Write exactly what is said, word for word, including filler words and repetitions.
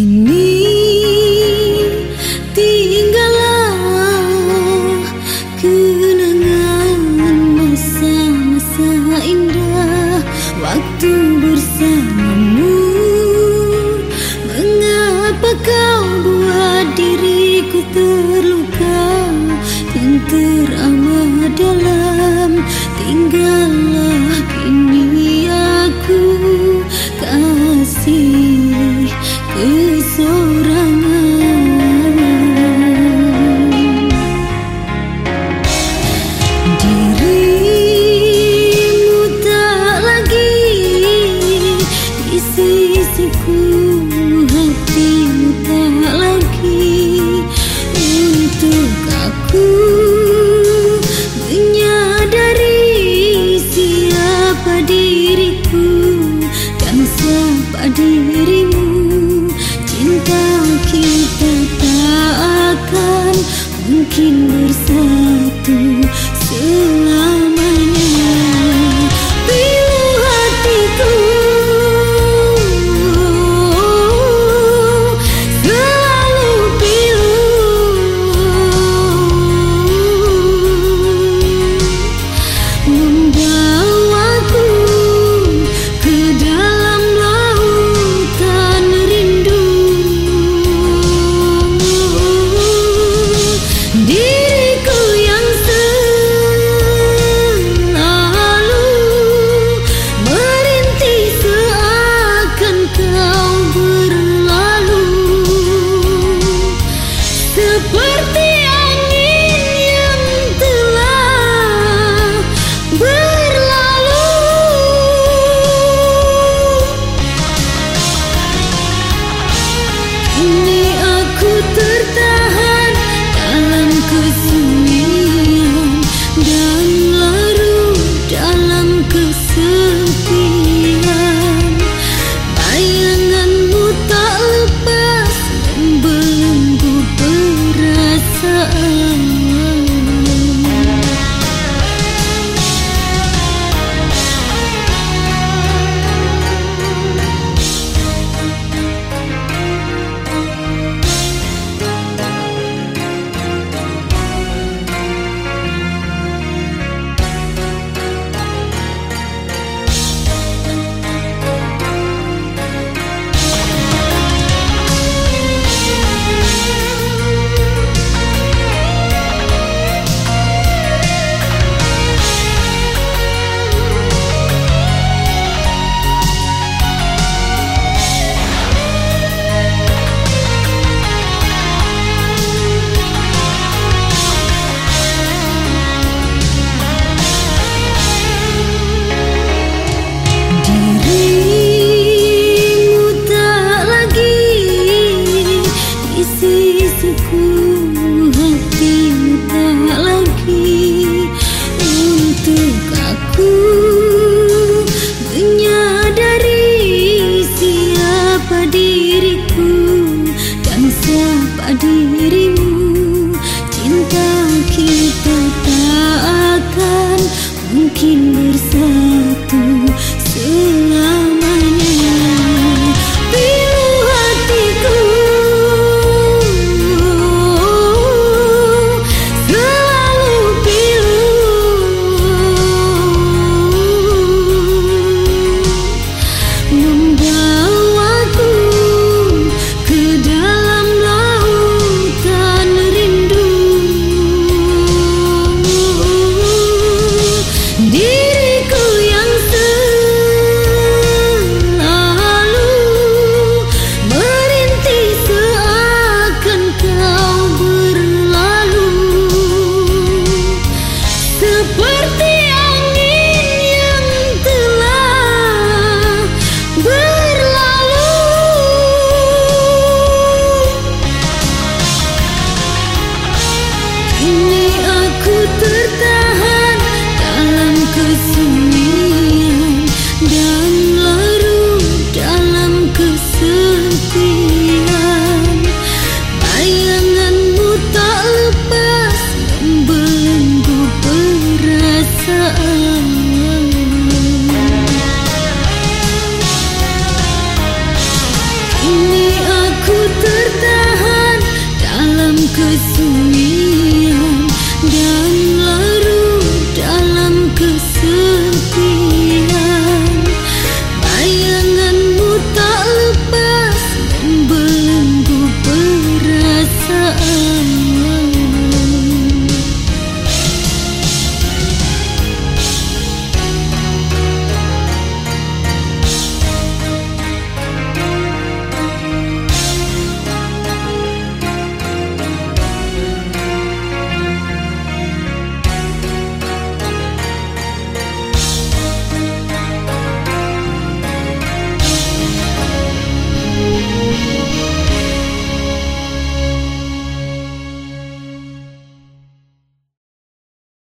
Kini tinggallah kenangan masa-masa indah waktu bersamamu. Mengapa kau buat diriku terluka dan teramat dalam? Tinggallah kini aku kasih kesorangan. Dirimu tak lagi di sisiku, hatimu tak lagi untuk aku menyadari siapa diriku dan siapa dirimu. Cinta kita tak akan mungkin bersatu selamanya. Pilu hatiku, selalu pilu, membawaku ke dalam lautan rindu. Diriku yang selalu merintih seakan kau berlalu, seperti angin yang telah berlalu. Kini aku tertahan dalam kesunyian dan larut dalam kesepian. Bayanganmu tak lepas membelenggu perasaan. kesunyian dan larut dalam kesepian. Bayanganmu tak lepas membelenggu perasaan.